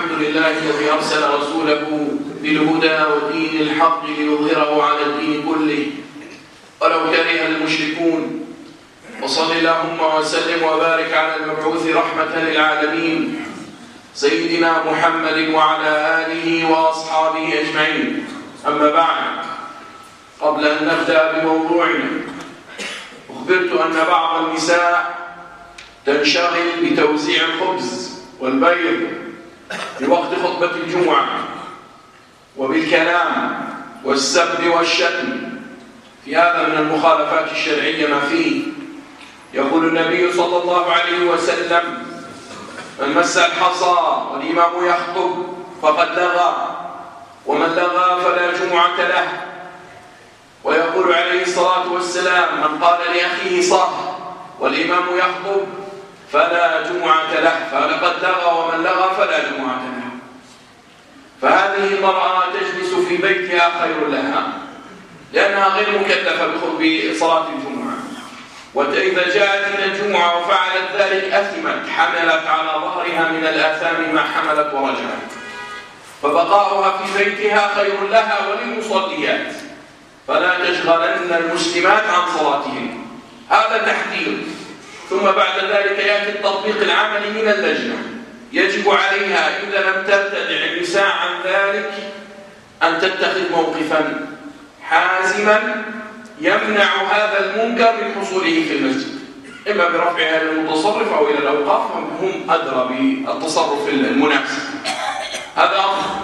الحمد لله الذي أرسل رسوله بالهدى ودين الحق ليظهره على الدين كله ولو كره المشركون. وصل اللهم وسلم وبارك على المبعوث رحمة للعالمين سيدنا محمد وعلى آله وأصحابه أجمعين. أما بعد، قبل أن نبدأ بموضوعنا، أخبرت أن بعض النساء تنشغل بتوزيع الخبز والبيض في وقت خطبة الجمعة وبالكلام والسب والشتم. في هذا من المخالفات الشرعية ما فيه. يقول النبي صلى الله عليه وسلم: من مس الحصى والإمام يخطب فقد لغى، ومن لغى فلا جمعة له. ويقول عليه الصلاة والسلام: من قال لأخيه صح والإمام يخطب فلا جمعة له، فلقد لغى ومن لغى فلا جمعة له. فهذه المرأة تجلس في بيتها خير لها، لأنها غير مكلفة بصلاة الجمعة، وإذا جاءت إلى الجمعة وفعلت ذلك أثمت، حملت على ظهرها من الآثام ما حملت ورجعت. فبقاؤها في بيتها خير لها وللمصليات، فلا تشغلن المسلمات عن صلاتهن. هذا تحذير. ثم بعد ذلك يأتي التطبيق العملي من اللجنة. يجب عليها إذا لم ترتدع النساء عن ذلك أن تتخذ موقفا حازما يمنع هذا المنكر من حصوله في المسجد، إما برفعها للمتصرف أو إلى الأوقاف، هم أدرى بالتصرف المناسب. هذا أمر.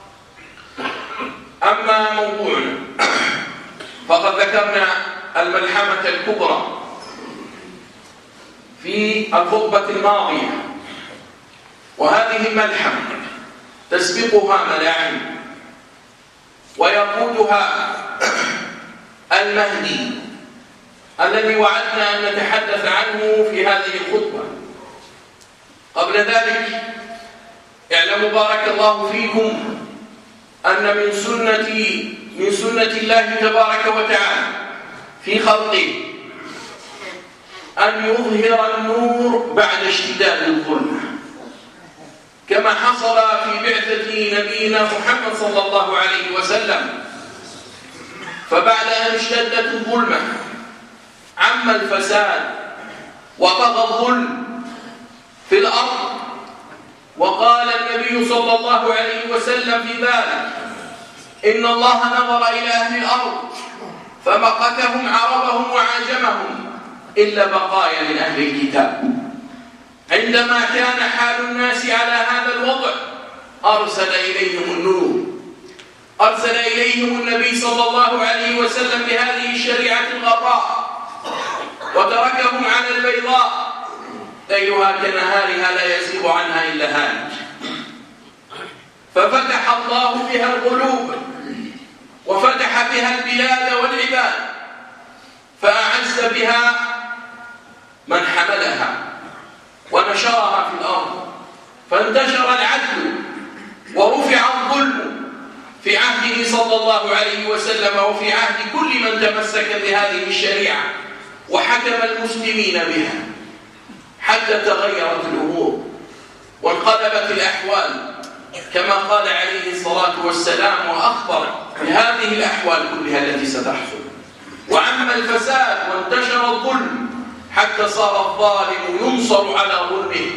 أما موضوعنا، فقد ذكرنا الملحمة الكبرى في الخطبة الماضية، وهذه الملحمة تسبقها ملاحم ويقودها المهدي الذي وعدنا أن نتحدث عنه في هذه الخطبة. قبل ذلك اعلموا بارك الله فيكم أن من سنة الله تبارك وتعالى في خلقه أن يظهر النور بعد اشتداد الظلمة، كما حصل في بعثة نبينا محمد صلى الله عليه وسلم. فبعد أن اشتدت الظلمة عم الفساد وطغى الظلم في الأرض، وقال النبي صلى الله عليه وسلم في ذلك: إن الله نظر إلى أهل الأرض فمقتهم عربهم وعجمهم إلا بقايا من أهل الكتاب. عندما كان حال الناس على هذا الوضع أرسل إليهم النور، أرسل إليهم النبي صلى الله عليه وسلم بهذه الشريعة الغراء، وتركهم على البيضاء ليلها كنهارها لا يزيغ عنها إلا هالك. ففتح الله بها القلوب وفتح بها البلاد والعباد، فأعز بها من حملها ونشرها في الأرض، فانتشر العدل ورفع الظلم في عهده صلى الله عليه وسلم وفي عهد كل من تمسك بهذه الشريعة وحكم المسلمين بها، حتى تغيرت الأمور وانقلبت الأحوال كما قال عليه الصلاة والسلام، وأخبر بهذه الأحوال كلها التي ستحصل. وعم الفساد وانتشر الظلم حتى صار الظالم ينصر على ظلمه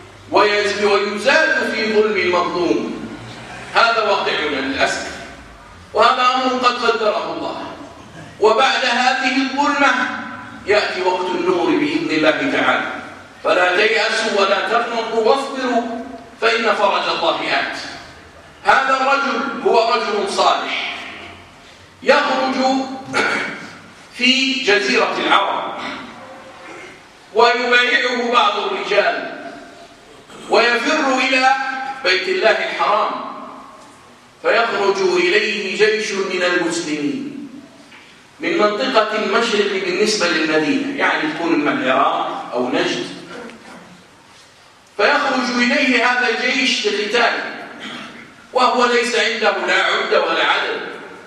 ويزاد في ظلم المظلوم. هذا واقعنا للأسف، وهذا أمر قد قدره الله. وبعد هذه الظلمة يأتي وقت النور بإذن الله تعالى. فلا تيأسوا ولا تقنطوا واصبروا فإن فرج الله آت. هذا الرجل هو رجل صالح يخرج في جزيرة العرب ويبايعه بعض الرجال ويفر إلى بيت الله الحرام، فيخرج إليه جيش من المسلمين من منطقة المشرق بالنسبة للمدينة، يعني تكون من العراق أو نجد. فيخرج إليه هذا الجيش لقتال، وهو ليس عنده لا عدة ولا عدد.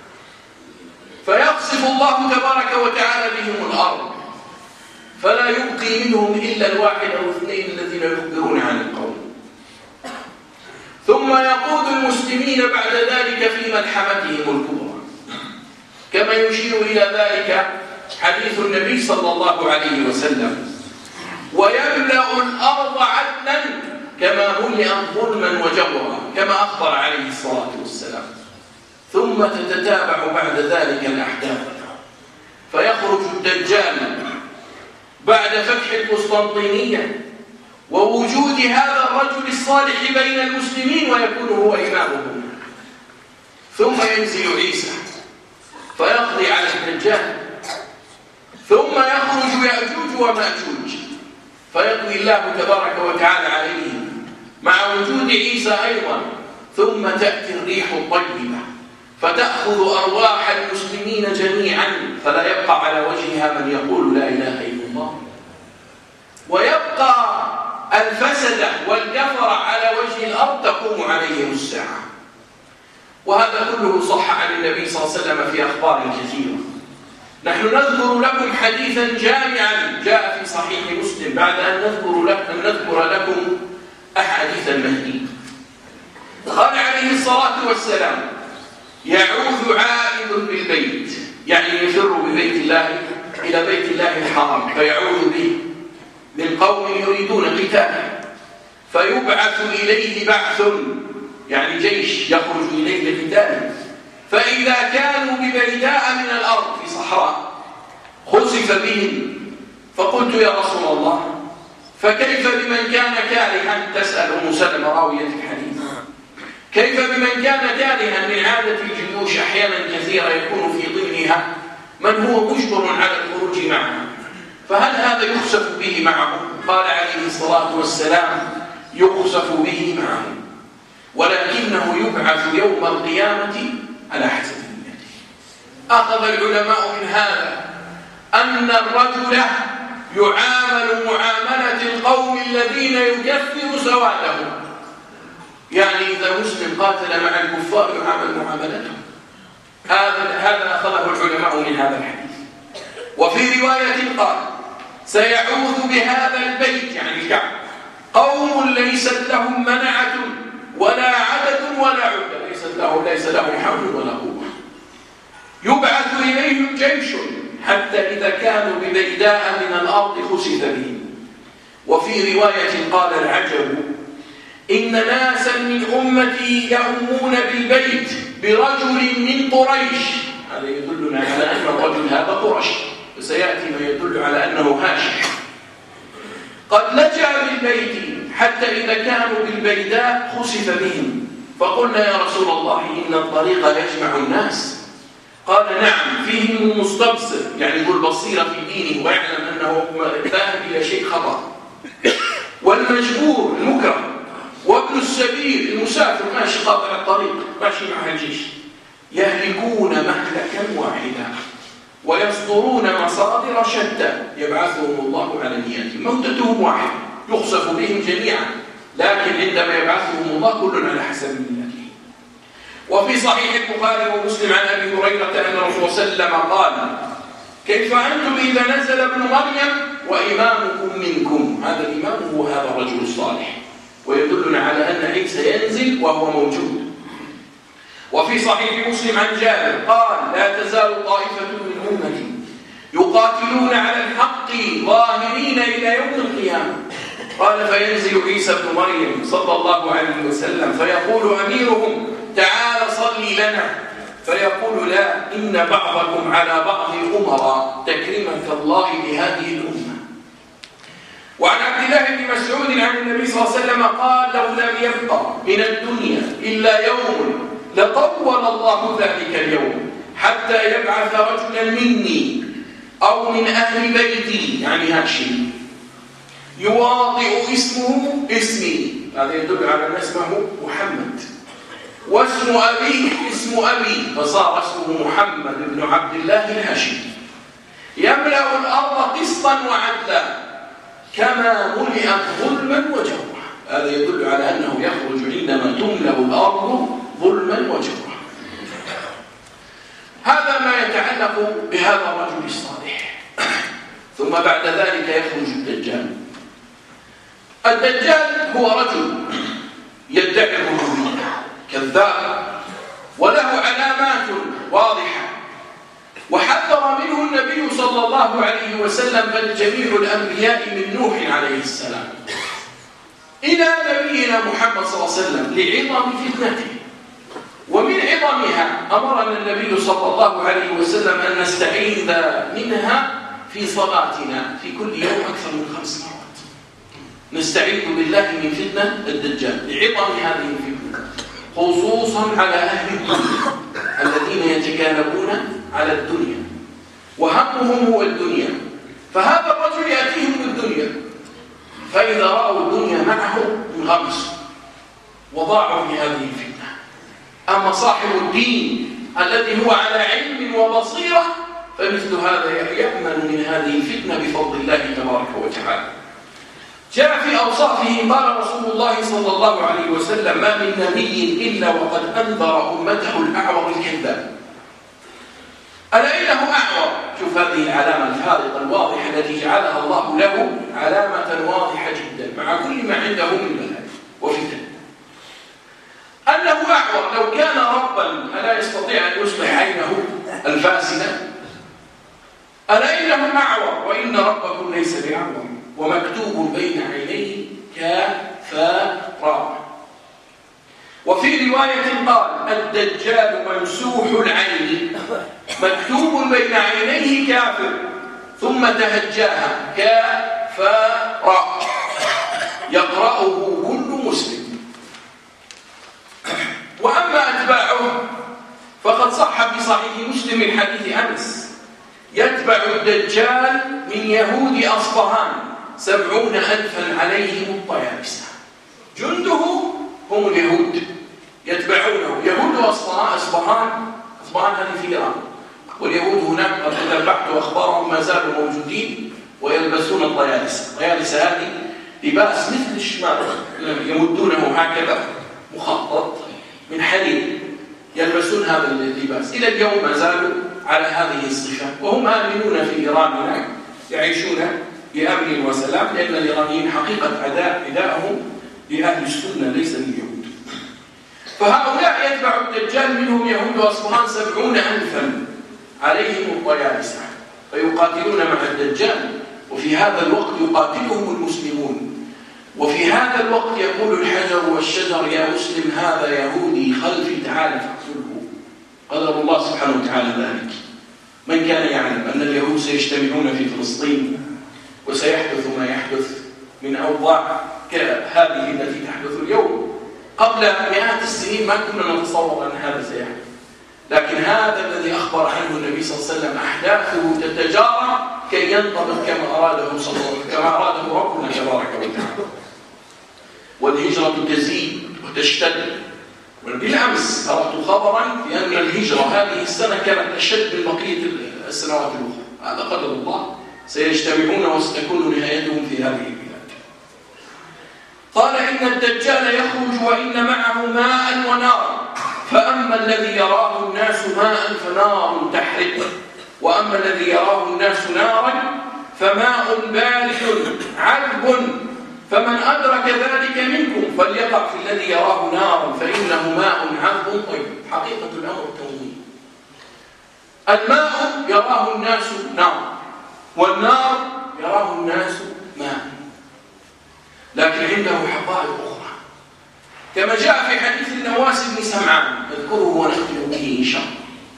فيقصف الله تبارك وتعالى بهم الأرض، فلا يبقي منهم إلا الواحد أو اثنين الذين يخبرون عن القوم. ثم يقود المسلمين بعد ذلك في ملحمتهم الكبرى، كما يشير إلى ذلك حديث النبي صلى الله عليه وسلم: ويملأ الأرض عدلا كما ملئت ظلما وجورا، كما أخبر عليه الصلاة والسلام. ثم تتتابع بعد ذلك الأحداث، فيخرج الدجال بعد فتح القسطنطينية ووجود هذا الرجل الصالح بين المسلمين ويكون هو إمامهم، ثم ينزل عيسى فيقضي على الدجال، ثم يخرج يأجوج ومأجوج فيقضي الله تبارك وتعالى عليهم مع وجود عيسى أيضا، ثم تأتي الريح الطيبة فتأخذ أرواح المسلمين جميعا، فلا يبقى على وجهها من يقول لا إله إلا الله، ويبقى الفسدة والكفر على وجه الأرض تقوم عليهم الساعة. وهذا كله صح عن النبي صلى الله عليه وسلم في أخبار كثيرة. نحن نذكر لكم حديثا جامعا جاء في صحيح مسلم بعد أن نذكر لكم أحاديث المهدي. قال عليه الصلاة والسلام: يعوذ عائد بالبيت، يعني يفر ببيت الله إلى بيت الله الحرام، فيعوذ به من قوم يريدون قتاله، فيبعث إليه بعث، يعني جيش يخرج إليه لقتاله، فإذا كانوا ببيداء من الأرض في صحراء خسف بهم، فقلت يا رسول الله فكيف بمن كان كارها؟ تسأل أم سلمة راوية الحديث: كيف بمن كان كارها؟ من عادة الجيوش أحيانا كثيرة يكون في ضمنها من هو مجبر على الخروج معه، فهل هذا يخسف به معه؟ قال عليه الصلاة والسلام: يخسف به معه، ولكنه يبعث يوم القيامة على حسب نيته. أخذ العلماء من هذا أن الرجل يعامل معاملة القوم الذين يكفر سوادهم، يعني إذا مسلم قاتل مع الكفار يعامل معاملتهم. هذا أخذه العلماء من هذا الحديث. وفي رواية قال: سيعوذ بهذا البيت، يعني الكعبة، قوم ليست لهم منعة ولا عدد ولا عدة، ليس لهم حول ولا قوة، يبعث إليهم جيش حتى إذا كانوا ببيداء من الأرض خسف بهم. وفي رواية قال: العجب إن ناسا من أمتي يأمون بالبيت برجل من قريش. هذا يدلنا على أن الرجل هذا قرش، وسيأتي ما يدل على أنه هاشم. قد لجأ بالبيت حتى إذا كانوا بالبيداء خسف بهم، فقلنا يا رسول الله إن الطريق يجمع الناس. قال: نعم، فيهم المستبصر، يعني ذو البصيرة في دينه ويعلم أنه ذاهب إلى شيء خطأ، والمجبور المكره، وابن السبيل المسافر ماشي قاطع الطريق ماشي مع الجيش، يهلكون مهلكا واحدا ويصدرون مصادر شتى يبعثهم الله على نياتهم. موتتهم واحدة يخسف بهم جميعا، لكن عندما يبعثهم الله كل على حسب نيته. وفي صحيح البخاري ومسلم عن أبي هريرة أن الرسول صلى الله عليه وسلم قال: كيف أنتم إذا نزل ابن مريم وإمامكم منكم؟ هذا الإمام هو هذا الرجل الصالح، ويدلنا على أن عيسى ينزل وهو موجود. وفي صحيح مسلم عن جابر قال: لا تزال طائفة من أمتي يقاتلون على الحق ظاهرين إلى يوم القيامة. قال: فينزل عيسى ابن مريم صلى الله عليه وسلم فيقول أميرهم: تعال صلي لنا، فيقول: لا، إن بعضكم على بعض أمراء، تكريمة الله لهذه الأمة. وعن عبد الله بن مسعود عن النبي صلى الله عليه وسلم قال: لو لم يبقى من الدنيا إلا يوم لطول الله ذلك اليوم حتى يبعث رجلا مني أو من أهل بيتي، يعني هاشم، يواطئ اسمه اسمي، هذا يدل على أن اسمه محمد، واسم أبيه اسم أبي، فصار اسمه محمد بن عبد الله الهاشمي، يملأ الأرض قسطا وعدلا كما ملئت ظلما وجورا. هذا يدل على أنه يخرج عندما تملأ الأرض ظلما وجورا. هذا ما يتعلق بهذا الرجل الصالح. ثم بعد ذلك يخرج الدجال. الدجال هو رجل يدعي الربوبية، كذاب وله علامات واضحة، وحذر منه النبي صلى الله عليه وسلم بل جميع الأنبياء من نوح عليه السلام إلى نبينا محمد صلى الله عليه وسلم لعظم فتنته. ومن عظمها أمرنا النبي صلى الله عليه وسلم أن نستعيذ منها في صلاتنا في كل يوم أكثر من 5 مرات. نستعيذ بالله من فتنة الدجال لعظم هذه الفتنة، خصوصا على أهل الدنيا الذين يتكالبون على الدنيا وهمهم هو الدنيا. فهذا الرجل يأتيهم بالدنيا، فإذا رأوا الدنيا معه انغمسوا وضاعوا في هذه الفتنة. أما صاحب الدين الذي هو على علم وبصيرة فمثل هذا يأمن من هذه الفتنة بفضل الله تبارك وتعالى. جاء في أوصافه قال رسول الله صلى الله عليه وسلم: ما من نبي إلا وقد أنذر أمته الأعور الكذاب. ألا إنه أعور، شوف هذه العلامة الفارقة الواضحة التي جعلها الله له علامة واضحة جدا مع كل ما عنده من بلاء وفتن. أنه أعور، لو كان ربا ألا يستطيع أن يصلح عينه الفاسدة؟ ألا إنه أعور وإن ربكم ليس بأعور ومكتوب بين عينيه كافرا. وفي رواية قال: الدجال ممسوح العين مكتوب بين عينيه كافر، ثم تهجاها كافرا يقرأه كل مسلم. وأما أتباعه فقد صح في صحيح مسلم من حديث أنس: يتبع الدجال من يهود أصبهان 70,000 عليهم الطيالسة. جنده هم اليهود يتبعونه. يهود أصبهان هذه في إيران، واليهود هناك قد تتبعت أخبارهم ما زالوا موجودين ويلبسون الطيالسة. الطيالسة هذه لباس مثل الشمال يمدونه هكذا مخطط من حديد، يلبسون هذا اللباس إلى اليوم ما زالوا على هذه الصفة، وهم آمنون في إيران هناك يعيشون بأمن وسلام، لأن الإيرانيين حقيقة عداءهم لأهل السنة ليس لليهود. فهؤلاء يتبع الدجال منهم يهود أصبهان 70,000 عليهم الطيالسة فيقاتلون مع الدجال، وفي هذا الوقت يقاتلهم المسلمون. وفي هذا الوقت يقول الحجر والشجر: يا مسلم هذا يهودي خلفي تعال فاقتله. قدر الله سبحانه وتعالى ذلك. من كان يعلم أن اليهود سيجتمعون في فلسطين وسيحدث ما يحدث من أوضاع كهذه التي تحدث اليوم؟ قبل مئات السنين ما كنا نتصور أن هذا سيحدث، لكن هذا الذي أخبر عنه النبي صلى الله عليه وسلم أحداثه تتجارى كي ينطبق كما أراده ربنا تبارك وتعالى. والهجرة تزيد وتشتد. بالأمس قرأت خبرا بأن الهجرة هذه السنة كانت أشد من بقية السنوات الأخرى. هذا قدر الله، سيجتمعون وستكون نهايتهم في هذه البلاد. قال: إن الدجال يخرج وإن معه ماء ونار، فأما الذي يراه الناس ماء فنار تحرق، وأما الذي يراه الناس نارا فماء بارد عذب، فمن أدرك ذلك منكم فليقع في الذي يراه نارا فإنه ماء عذب طيب. حقيقة الأمر التوضيح. الماء يراه الناس نار، والنار يراه الناس ماء، لكن عنده حقائق أخرى كما جاء في حديث النواس بن سمعان نذكره ونختم به إن شاء الله.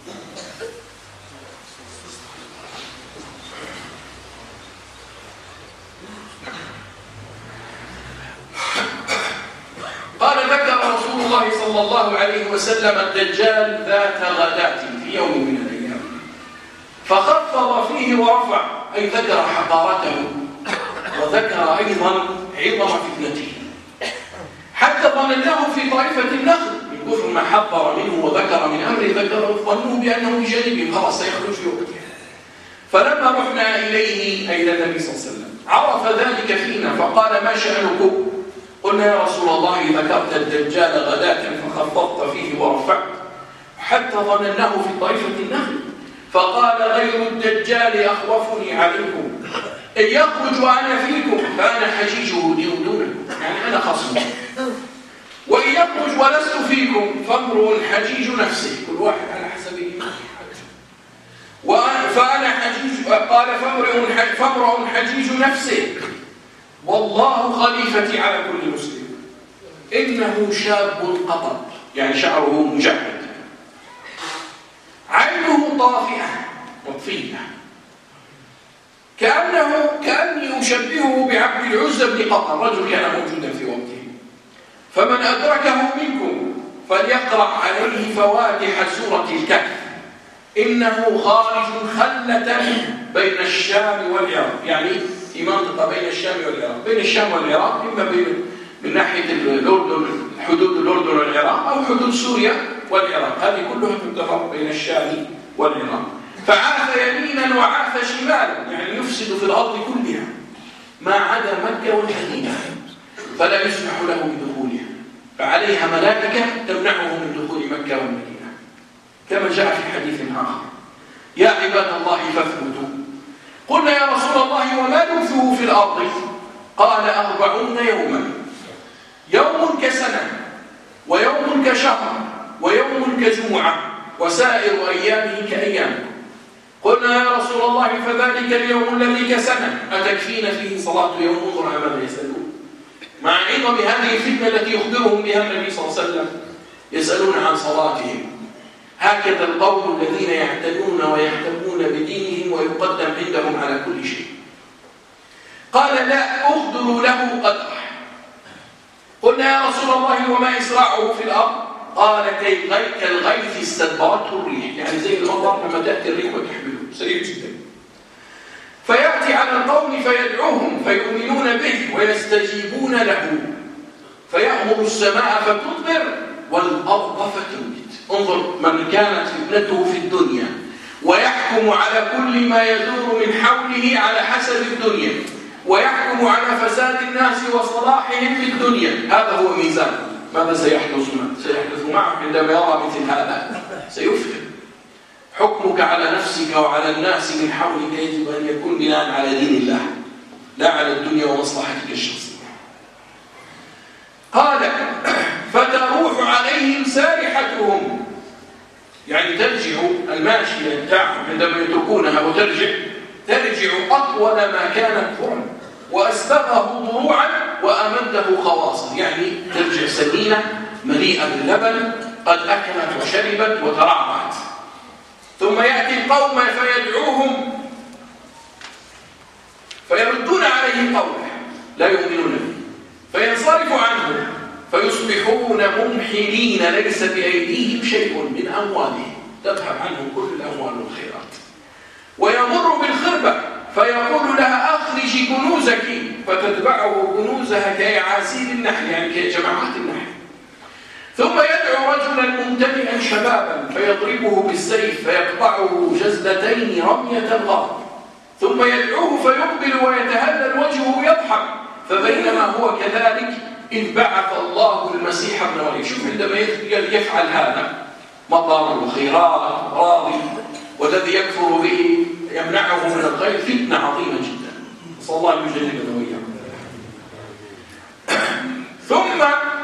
قال: ذكر رسول الله صلى الله عليه وسلم الدجال ذات غداة في يوم من الأيام، فخفض فيه ورفع، أي ذكر حقارته وذكر أيضا عظم فتنته، حتى ظنناه في طائفة النخل من كثر ما حضر منه وذكر من أمره، ظنوه بأنه بجانبهم خلاص سيخرج في وقته. فلما رحنا إليه أي إلى النبي صلى الله عليه وسلم عرف ذلك فينا فقال: ما شأنكم؟ قلنا: يا رسول الله ذكرت الدجال غداة فخفضت فيه ورفعت حتى ظنناه في طائفة النخل. فقال: غير الدجال أخوفني عليكم، إن يخرج وأنا فيكم فأنا حجيجه دونكم، يعني أنا خصمه. وإن يخرج ولست فيكم فامرؤ حجيج نفسه، كل واحد على حسب إيمانه. فأنا حجيج، قال فامرؤ حجيج نفسه والله خليفتي على كل مسلم. إنه شاب قطر، يعني شعره مجعد، عينه طافئة مطفية، كأني أشبهه بعبد العزى بن قطر، رجل كان موجودا في وقته. فمن أدركه منكم فليقرأ عليه فواتح سورة الكهف، إنه خارج خلة بين الشام والعراق، يعني في منطقة بين الشام والعراق، بين الشام والعراق، إما من ناحية الأردن، حدود الأردن والعراق، أو حدود سوريا والعراق، هذه كلها تنتفر بين الشام والعراق. فعاث يمينا وعاث شمالا، يعني يفسد في الأرض كلها ما عدا مكة والمدينة، فلا يسمح له بدخولها، فعليها ملائكة تمنعه من دخول مكة والمدينة، كما جاء في حديث آخر: يا عباد الله فاثبتوا. قلنا يا رسول الله وما لبثه في الأرض؟ قال 40 يوما، يوم كسنة، ويوم كشهر، ويوم كجمعة، وسائر أيامه كأيامكم. قلنا يا رسول الله فذلك اليوم الذي كسنة أتكفينا فيه صلاة يوم؟ انظر ماذا يسألون، مع عظم هذه الفتنة التي يخبرهم بها النبي صلى الله عليه وسلم، يسألون عن صلاتهم. هكذا القوم الذين يعتنون ويهتمون بدينهم ويقدم عندهم على كل شيء. قال لا أخذل له قدره. قلنا يا رسول الله وما إسراعه في الأرض؟ قال كالغيث استدبرته الريح، يعني زي المطر لما تأتي الريح وتحمله، سريع جدا. فيأتي على القوم فيدعوهم فيؤمنون به ويستجيبون له، فيأمر السماء فتمطر والأرض فتنبت. انظر من كانت فتنته في الدنيا ويحكم على كل ما يدور من حوله على حسب الدنيا، ويحكم على فساد الناس وصلاحهم في الدنيا، هذا هو ميزان. ماذا سيحدث معه عندما يرى مثل هذا؟ سيفهم. حكمك على نفسك وعلى الناس من حولك يجب أن يكون بناء على دين الله، لا على الدنيا ومصلحتك الشخصية. قال فتروح عليهم سارحتهم، يعني ترجع الماشية بتاعهم عندما يتركونها وترجع أطول ما كانت فرعا، وأسبغه ضروعا وأمده خواصا، يعني ترجع سمينة مليئة باللبن قد أكلت وشربت وترعرعت. ثم يأتي القوم فيدعوهم فيردون عليه قوله لا يؤمنون به، فينصرف عنه فيصبحون ممحلين ليس بأيديهم شيء من أموالهم، تذهب عنهم كل الأموال والخيرات. ويمر بالخربة فيقول لها أخرجي كنوزك، فتتبعه كنوزها كيعاسيب النحل، يعني كجماعات النحل. ثم يدعو رجلا ممتلئا شبابا فيضربه بالسيف فيقطعه جزلتين رمية الغرب، ثم يدعوه فيقبل ويتهلل وجهه يضحك. فبينما هو كذلك إذ بعث الله المسيح ابن مريم. شوف عندما يفعل هذا مطر وخيرات راضي، والذي يكفر به يمنعه من الخير، فتنة عظيمة جدا، صلى الله عليه وسلم. ثم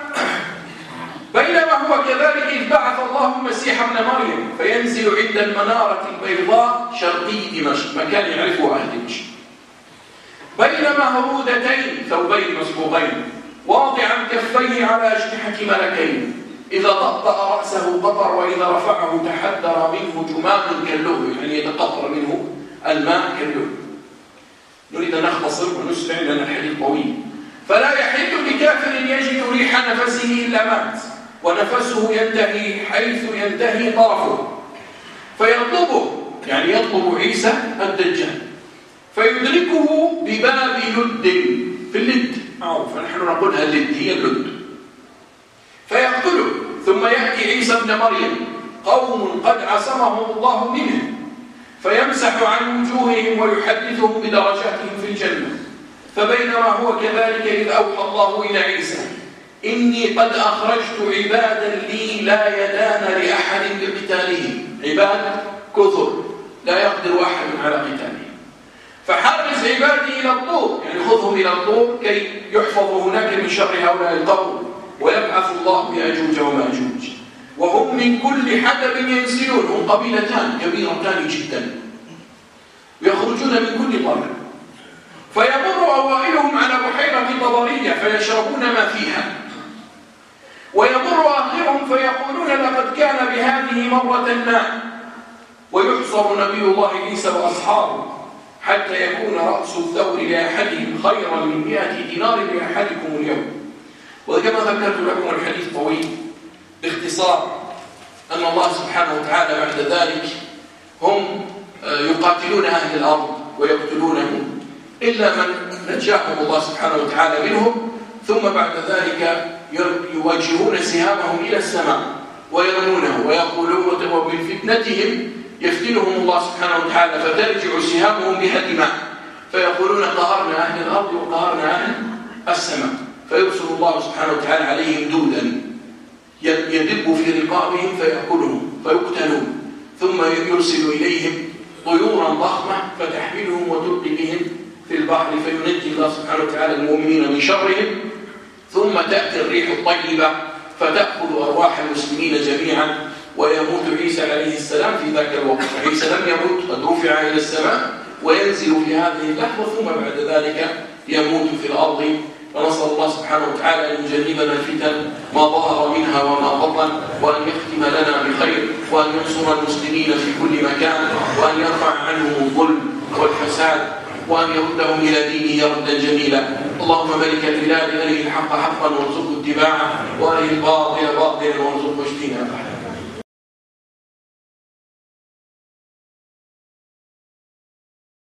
بينما هو كذلك إذ بعث الله المسيح ابن مريم فينزل عند المنارة البيضاء شرقي دمشق، مكان يعرفه أهل دمشق، بينما هرودتين ثوبين مسبوقين واضعا كفيه على أجنحة ملكين، إذا طأطأ رأسه قطر وإذا رفعه تحدر منه جمام كاللؤلؤ، يعني يتقطر منه الماء كاللؤلؤ. نريد أن نختصر ونسرع لأن الحديث طويل. فلا يحل لكافر يجد ريح نفسه إلا مات، ونفسه ينتهي حيث ينتهي طرفه، فيطلبه، يعني يطلب عيسى الدجال، فيدركه بباب لد، في اللد معروف، نحن نقولها اللد، هي اللد، فيقتله. ثم يأتي عيسى ابن مريم قوم قد عصمهم الله منه فيمسح عن وجوههم ويحدثهم بدرجاتهم في الجنة. فبينما هو كذلك إذ أوحى الله إلى عيسى إني قد أخرجت عبادا لي لا يدان لأحد بقتالهم، عباد كثر لا يقدر أحد على قتالهم، فحرز عبادي إلى الطور، يعني خذهم إلى الطور كي يحفظوا هناك من شر هؤلاء القوم ويبقى يبعث الله يأجوج ومأجوج وهم من كل حدب ينسلون. هم قبيلتان كبيرتان جدا ويخرجون من كل طرف، فيمر أوائلهم على بحيرة طبرية فيشربون ما فيها، ويمر آخرهم فيقولون لقد كان بهذه مرة ماء، ويحصر نبي الله عيسى وأصحابه حتى يكون رأس الثور لأحدهم خيرا من 100 دينار لأحدكم اليوم. وكما ذكرت لكم الحديث طويل باختصار أن الله سبحانه وتعالى بعد ذلك هم يقاتلون أهل الأرض ويقتلونهم إلا من نجاهم الله سبحانه وتعالى منهم، ثم بعد ذلك يوجهون سهامهم إلى السماء ويرمونه ويقولون وبفتنتهم يفتنهم الله سبحانه وتعالى فترجع سهامهم بها دماء، فيقولون قهرنا أهل الأرض وقهرنا أهل السماء، فيرسل الله سبحانه وتعالى عليهم دودا يدب في رقابهم فيأكلهم فيقتلون، ثم يرسل إليهم طيورا ضخمة فتحملهم وتلقي بهم في البحر فينجي الله سبحانه وتعالى المؤمنين من شرهم، ثم تأتي الريح الطيبة فتأخذ أرواح المسلمين جميعا، ويموت عيسى عليه السلام في ذاك الوقت. عيسى لم يموت، قد رفع إلى السماء وينزل في هذه اللحظة، ثم بعد ذلك يموت في الأرض. ونسأل الله سبحانه وتعالى أن يجنبنا الفتن ما ظهر منها وما بطن، وأن يختم لنا بخير، وأن ينصر المسلمين في كل مكان، وأن يرفع عنهم الظلم والفساد، وأن يردهم إلى دينه ردا جميلا. اللهم ملك البلاد أرنا الحق حقا وارزقه اتباعه، وأرنا الباطل باطلا وارزقه اجتنابه.